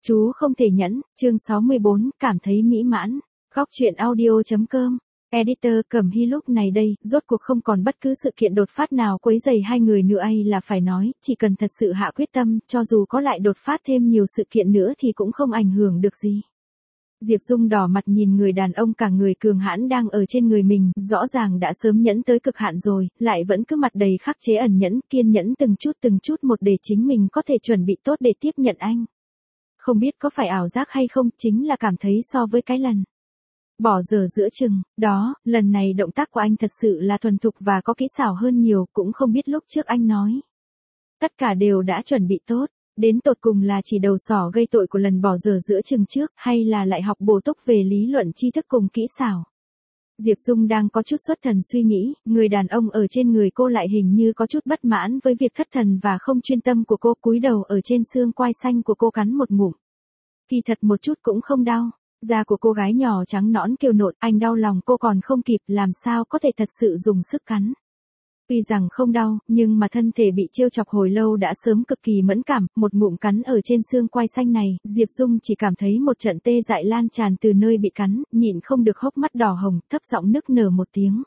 Chú không thể nhẫn, chương 64, cảm thấy mỹ mãn. Góc truyện audio.com. Editor Cẩm Hy lúc này đây, rốt cuộc không còn bất cứ sự kiện đột phát nào quấy rầy hai người nữa hay là phải nói, chỉ cần thật sự hạ quyết tâm, cho dù có lại đột phát thêm nhiều sự kiện nữa thì cũng không ảnh hưởng được gì. Diệp Dung đỏ mặt nhìn người đàn ông cả người cường hãn đang ở trên người mình, rõ ràng đã sớm nhẫn tới cực hạn rồi, lại vẫn cứ mặt đầy khắc chế ẩn nhẫn, kiên nhẫn từng chút một để chính mình có thể chuẩn bị tốt để tiếp nhận anh. Không biết có phải ảo giác hay không, chính là cảm thấy so với cái lần bỏ dở giữa chừng, đó, lần này động tác của anh thật sự là thuần thục và có kỹ xảo hơn nhiều, cũng không biết lúc trước anh nói. Tất cả đều đã chuẩn bị tốt, đến tột cùng là chỉ đầu sỏ gây tội của lần bỏ dở giữa chừng trước, hay là lại học bổ túc về lý luận tri thức cùng kỹ xảo. Diệp Dung đang có chút xuất thần suy nghĩ, người đàn ông ở trên người cô lại hình như có chút bất mãn với việc thất thần và không chuyên tâm của cô, cúi đầu ở trên xương quai xanh của cô cắn một ngụm. Kỳ thật một chút cũng không đau, da của cô gái nhỏ trắng nõn kiều nộn, anh đau lòng cô còn không kịp, làm sao có thể thật sự dùng sức cắn. Tuy rằng không đau, nhưng mà thân thể bị trêu chọc hồi lâu đã sớm cực kỳ mẫn cảm, một ngụm cắn ở trên xương quai xanh này, Diệp Dung chỉ cảm thấy một trận tê dại lan tràn từ nơi bị cắn, nhịn không được hốc mắt đỏ hồng, thấp giọng nức nở một tiếng.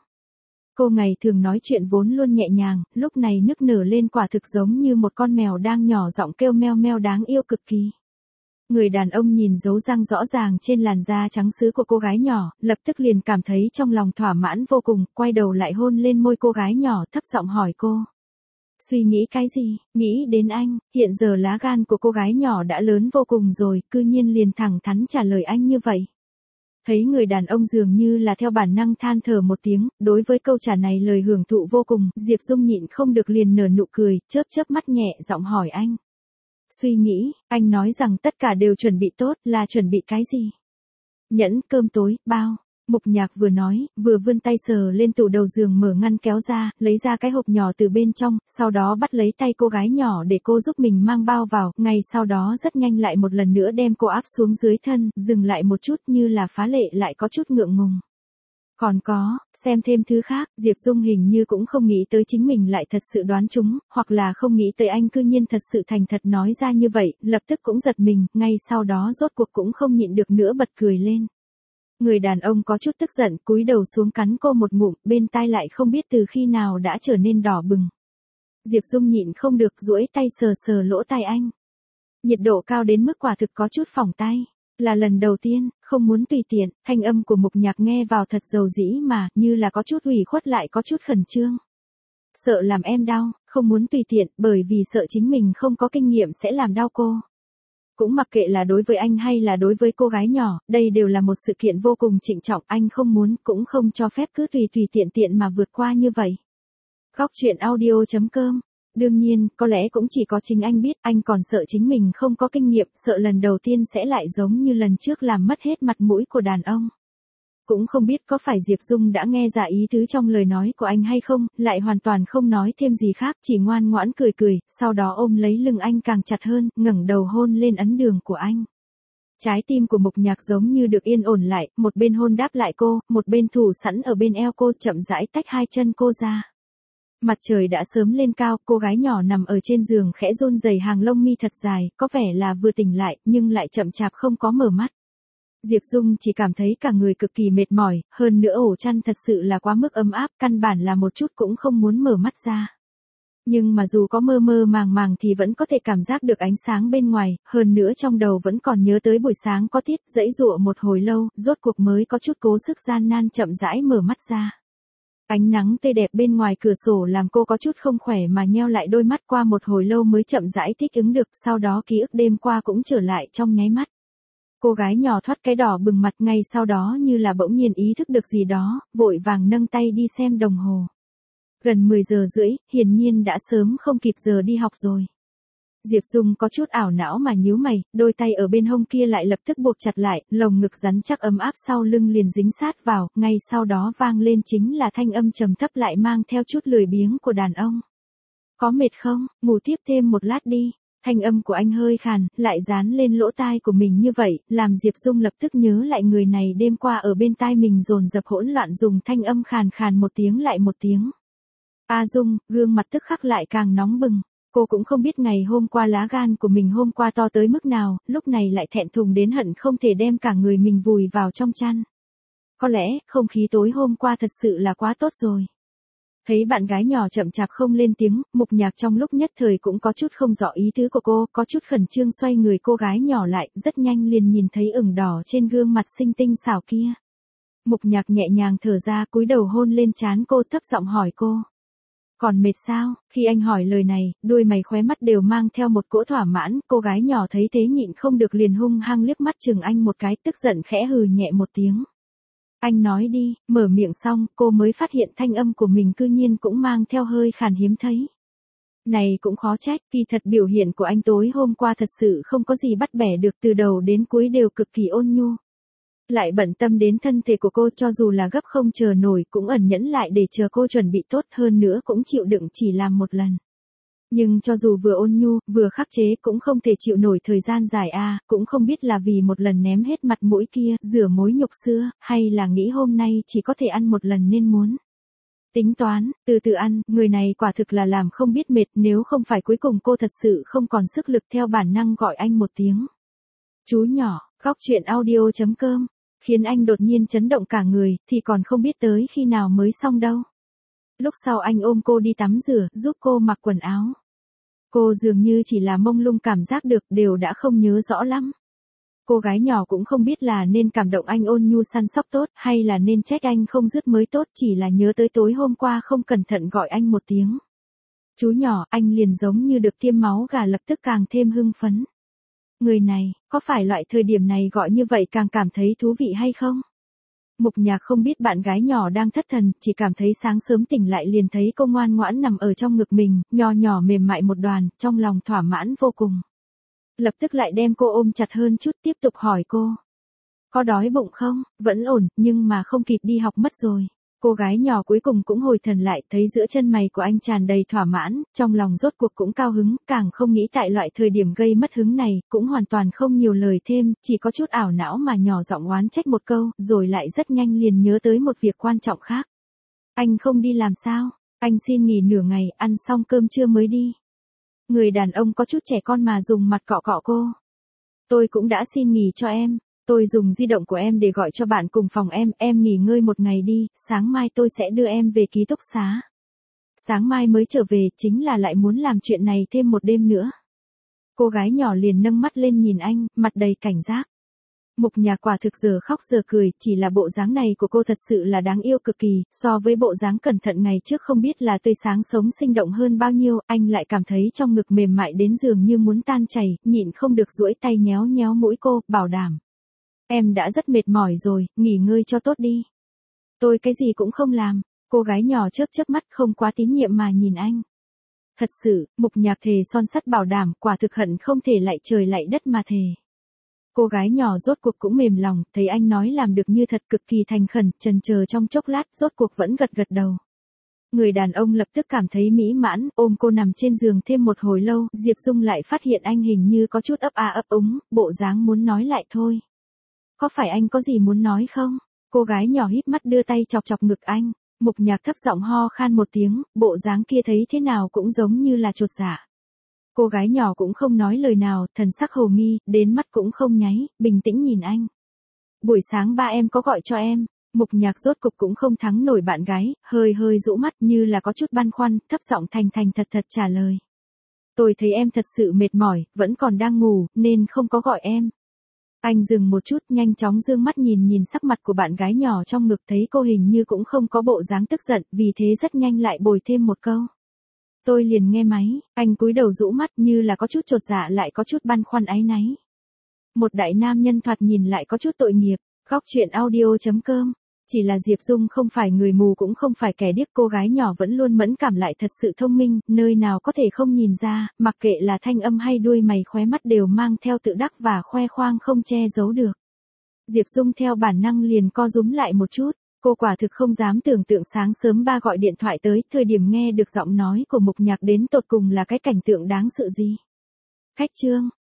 Cô ngày thường nói chuyện vốn luôn nhẹ nhàng, lúc này nức nở lên quả thực giống như một con mèo đang nhỏ giọng kêu meo meo đáng yêu cực kỳ. Người đàn ông nhìn dấu răng rõ ràng trên làn da trắng sứ của cô gái nhỏ, lập tức liền cảm thấy trong lòng thỏa mãn vô cùng, quay đầu lại hôn lên môi cô gái nhỏ, thấp giọng hỏi cô. Suy nghĩ cái gì? Nghĩ đến anh, hiện giờ lá gan của cô gái nhỏ đã lớn vô cùng rồi, cư nhiên liền thẳng thắn trả lời anh như vậy. Thấy người đàn ông dường như là theo bản năng than thở một tiếng, đối với câu trả này lời hưởng thụ vô cùng, Diệp Dung nhịn không được liền nở nụ cười, chớp mắt nhẹ giọng hỏi anh. Suy nghĩ, anh nói rằng tất cả đều chuẩn bị tốt, là chuẩn bị cái gì? Nhẫn, cơm tối, bao. Mục Nhạc vừa nói, vừa vươn tay sờ lên tủ đầu giường mở ngăn kéo ra, lấy ra cái hộp nhỏ từ bên trong, sau đó bắt lấy tay cô gái nhỏ để cô giúp mình mang bao vào, ngay sau đó rất nhanh lại một lần nữa đem cô áp xuống dưới thân, dừng lại một chút như là phá lệ lại có chút ngượng ngùng. Còn có, xem thêm thứ khác, Diệp Dung hình như cũng không nghĩ tới chính mình lại thật sự đoán trúng, hoặc là không nghĩ tới anh cư nhiên thật sự thành thật nói ra như vậy, lập tức cũng giật mình, ngay sau đó rốt cuộc cũng không nhịn được nữa bật cười lên. Người đàn ông có chút tức giận, cúi đầu xuống cắn cô một ngụm, bên tai lại không biết từ khi nào đã trở nên đỏ bừng. Diệp Dung nhịn không được duỗi tay sờ lỗ tai anh. Nhiệt độ cao đến mức quả thực có chút phỏng tay. Là lần đầu tiên, không muốn tùy tiện, thanh âm của Mục Nhạc nghe vào thật dầu dĩ mà, như là có chút ủy khuất lại có chút khẩn trương. Sợ làm em đau, không muốn tùy tiện, bởi vì sợ chính mình không có kinh nghiệm sẽ làm đau cô. Cũng mặc kệ là đối với anh hay là đối với cô gái nhỏ, đây đều là một sự kiện vô cùng trịnh trọng, anh không muốn, cũng không cho phép cứ tùy tiện mà vượt qua như vậy. Góc truyện audio.com. Đương nhiên, có lẽ cũng chỉ có chính anh biết, anh còn sợ chính mình không có kinh nghiệm, sợ lần đầu tiên sẽ lại giống như lần trước làm mất hết mặt mũi của đàn ông. Cũng không biết có phải Diệp Dung đã nghe ra ý tứ trong lời nói của anh hay không, lại hoàn toàn không nói thêm gì khác, chỉ ngoan ngoãn cười, sau đó ôm lấy lưng anh càng chặt hơn, ngẩng đầu hôn lên ấn đường của anh. Trái tim của Mục Nhạc giống như được yên ổn lại, một bên hôn đáp lại cô, một bên thủ sẵn ở bên eo cô, chậm rãi tách hai chân cô ra. Mặt trời đã sớm lên cao, cô gái nhỏ nằm ở trên giường khẽ run rẩy, hàng lông mi thật dài, có vẻ là vừa tỉnh lại, nhưng lại chậm chạp không có mở mắt. Diệp Dung chỉ cảm thấy cả người cực kỳ mệt mỏi, hơn nữa ổ chăn thật sự là quá mức ấm áp, căn bản là một chút cũng không muốn mở mắt ra. Nhưng mà dù có mơ màng thì vẫn có thể cảm giác được ánh sáng bên ngoài, hơn nữa trong đầu vẫn còn nhớ tới buổi sáng có Tiết, giãy giụa một hồi lâu, rốt cuộc mới có chút cố sức gian nan chậm rãi mở mắt ra. Ánh nắng tươi đẹp bên ngoài cửa sổ làm cô có chút không khỏe mà nheo lại đôi mắt, qua một hồi lâu mới chậm rãi thích ứng được, sau đó ký ức đêm qua cũng trở lại trong nháy mắt. Cô gái nhỏ thoát cái đỏ bừng mặt, ngay sau đó như là bỗng nhiên ý thức được gì đó, vội vàng nâng tay đi xem đồng hồ. Gần 10 giờ rưỡi, hiển nhiên đã sớm không kịp giờ đi học rồi. Diệp Dung có chút ảo não mà nhíu mày, đôi tay ở bên hông kia lại lập tức buộc chặt lại, lồng ngực rắn chắc ấm áp sau lưng liền dính sát vào, ngay sau đó vang lên chính là thanh âm trầm thấp lại mang theo chút lười biếng của đàn ông. Có mệt không, ngủ tiếp thêm một lát đi. Thanh âm của anh hơi khàn, lại dán lên lỗ tai của mình như vậy, làm Diệp Dung lập tức nhớ lại người này đêm qua ở bên tai mình dồn dập hỗn loạn dùng thanh âm khàn một tiếng lại một tiếng. A Dung, gương mặt tức khắc lại càng nóng bừng. Cô cũng không biết ngày hôm qua lá gan của mình hôm qua to tới mức nào, lúc này lại thẹn thùng đến hận không thể đem cả người mình vùi vào trong chăn. Có lẽ, không khí tối hôm qua thật sự là quá tốt rồi. Thấy bạn gái nhỏ chậm chạp không lên tiếng, Mục Nhạc trong lúc nhất thời cũng có chút không rõ ý tứ của cô, có chút khẩn trương xoay người cô gái nhỏ lại, rất nhanh liền nhìn thấy ửng đỏ trên gương mặt xinh tinh xảo kia. Mục Nhạc nhẹ nhàng thở ra, cúi đầu hôn lên trán cô, thấp giọng hỏi cô. Còn mệt sao? Khi anh hỏi lời này, đuôi mày khóe mắt đều mang theo một cỗ thỏa mãn, cô gái nhỏ thấy thế nhịn không được liền hung hăng liếc mắt chừng anh một cái, tức giận khẽ hừ nhẹ một tiếng. Anh nói đi, mở miệng xong, cô mới phát hiện thanh âm của mình cư nhiên cũng mang theo hơi khàn hiếm thấy. Này cũng khó trách, kỳ thật biểu hiện của anh tối hôm qua thật sự không có gì bắt bẻ được, từ đầu đến cuối đều cực kỳ ôn nhu. Lại bận tâm đến thân thể của cô, cho dù là gấp không chờ nổi cũng ẩn nhẫn lại để chờ cô chuẩn bị tốt, hơn nữa cũng chịu đựng chỉ làm một lần. Nhưng cho dù vừa ôn nhu, vừa khắc chế cũng không thể chịu nổi thời gian dài cũng không biết là vì một lần ném hết mặt mũi kia, rửa mối nhục xưa, hay là nghĩ hôm nay chỉ có thể ăn một lần nên muốn. Tính toán, từ từ ăn, người này quả thực là làm không biết mệt, nếu không phải cuối cùng cô thật sự không còn sức lực theo bản năng gọi anh một tiếng. Chú nhỏ, góc chuyện audio.com, khiến anh đột nhiên chấn động cả người, thì còn không biết tới khi nào mới xong đâu. Lúc sau anh ôm cô đi tắm rửa, giúp cô mặc quần áo. Cô dường như chỉ là mông lung cảm giác được, đều đã không nhớ rõ lắm. Cô gái nhỏ cũng không biết là nên cảm động anh ôn nhu săn sóc tốt, hay là nên trách anh không dứt mới tốt, chỉ là nhớ tới tối hôm qua không cẩn thận gọi anh một tiếng. Chú nhỏ, anh liền giống như được tiêm máu gà, lập tức càng thêm hưng phấn. Người này, có phải loại thời điểm này gọi như vậy càng cảm thấy thú vị hay không? Mục Nhạc không biết bạn gái nhỏ đang thất thần, chỉ cảm thấy sáng sớm tỉnh lại liền thấy cô ngoan ngoãn nằm ở trong ngực mình, nho nhỏ mềm mại một đoàn, trong lòng thỏa mãn vô cùng. Lập tức lại đem cô ôm chặt hơn chút, tiếp tục hỏi cô. Có đói bụng không? Vẫn ổn, nhưng mà không kịp đi học mất rồi. Cô gái nhỏ cuối cùng cũng hồi thần lại, thấy giữa chân mày của anh tràn đầy thỏa mãn, trong lòng rốt cuộc cũng cao hứng, càng không nghĩ tại loại thời điểm gây mất hứng này, cũng hoàn toàn không nhiều lời thêm, chỉ có chút ảo não mà nhỏ giọng oán trách một câu, rồi lại rất nhanh liền nhớ tới một việc quan trọng khác. Anh không đi làm sao? Anh xin nghỉ nửa ngày, ăn xong cơm trưa mới đi. Người đàn ông có chút trẻ con mà dùng mặt cọ cọ cô. Tôi cũng đã xin nghỉ cho em. Tôi dùng di động của em để gọi cho bạn cùng phòng em nghỉ ngơi một ngày đi, sáng mai tôi sẽ đưa em về ký túc xá. Sáng mai mới trở về, chính là lại muốn làm chuyện này thêm một đêm nữa. Cô gái nhỏ liền nâng mắt lên nhìn anh, mặt đầy cảnh giác. Mục Nhạc quả thực giờ khóc giờ cười, chỉ là bộ dáng này của cô thật sự là đáng yêu cực kỳ, so với bộ dáng cẩn thận ngày trước không biết là tươi sáng sống sinh động hơn bao nhiêu, anh lại cảm thấy trong ngực mềm mại đến dường như muốn tan chảy, nhịn không được duỗi tay nhéo nhéo mũi cô, bảo đảm. Em đã rất mệt mỏi rồi, nghỉ ngơi cho tốt đi. Tôi cái gì cũng không làm, cô gái nhỏ chớp chớp mắt không quá tín nhiệm mà nhìn anh. Thật sự, Mục Nhạc thề son sắt bảo đảm, quả thực hận không thể lạy trời lạy đất mà thề. Cô gái nhỏ rốt cuộc cũng mềm lòng, thấy anh nói làm được như thật cực kỳ thành khẩn, chần chờ trong chốc lát, rốt cuộc vẫn gật gật đầu. Người đàn ông lập tức cảm thấy mỹ mãn, ôm cô nằm trên giường thêm một hồi lâu, Diệp Dung lại phát hiện anh hình như có chút ấp ấp úng, bộ dáng muốn nói lại thôi. Có phải anh có gì muốn nói không? Cô gái nhỏ híp mắt đưa tay chọc chọc ngực anh, Mục Nhạc thấp giọng ho khan một tiếng, bộ dáng kia thấy thế nào cũng giống như là chột dạ. Cô gái nhỏ cũng không nói lời nào, thần sắc hồ nghi, đến mắt cũng không nháy, bình tĩnh nhìn anh. Buổi sáng ba em có gọi cho em, Mục Nhạc rốt cục cũng không thắng nổi bạn gái, hơi rũ mắt như là có chút băn khoăn, thấp giọng thành thật trả lời. Tôi thấy em thật sự mệt mỏi, vẫn còn đang ngủ, nên không có gọi em. Anh dừng một chút, nhanh chóng dương mắt nhìn sắc mặt của bạn gái nhỏ trong ngực, thấy cô hình như cũng không có bộ dáng tức giận, vì thế rất nhanh lại bồi thêm một câu. Tôi liền nghe máy, anh cúi đầu rũ mắt như là có chút chột dạ lại có chút băn khoăn áy náy. Một đại nam nhân thoạt nhìn lại có chút tội nghiệp, góc chuyện audio.com. Chỉ là Diệp Dung không phải người mù cũng không phải kẻ điếc, cô gái nhỏ vẫn luôn mẫn cảm lại thật sự thông minh, nơi nào có thể không nhìn ra, mặc kệ là thanh âm hay đuôi mày khóe mắt đều mang theo tự đắc và khoe khoang không che giấu được. Diệp Dung theo bản năng liền co rúm lại một chút, cô quả thực không dám tưởng tượng sáng sớm ba gọi điện thoại tới, thời điểm nghe được giọng nói của Mục Nhạc đến tột cùng là cái cảnh tượng đáng sợ gì. Khách trương,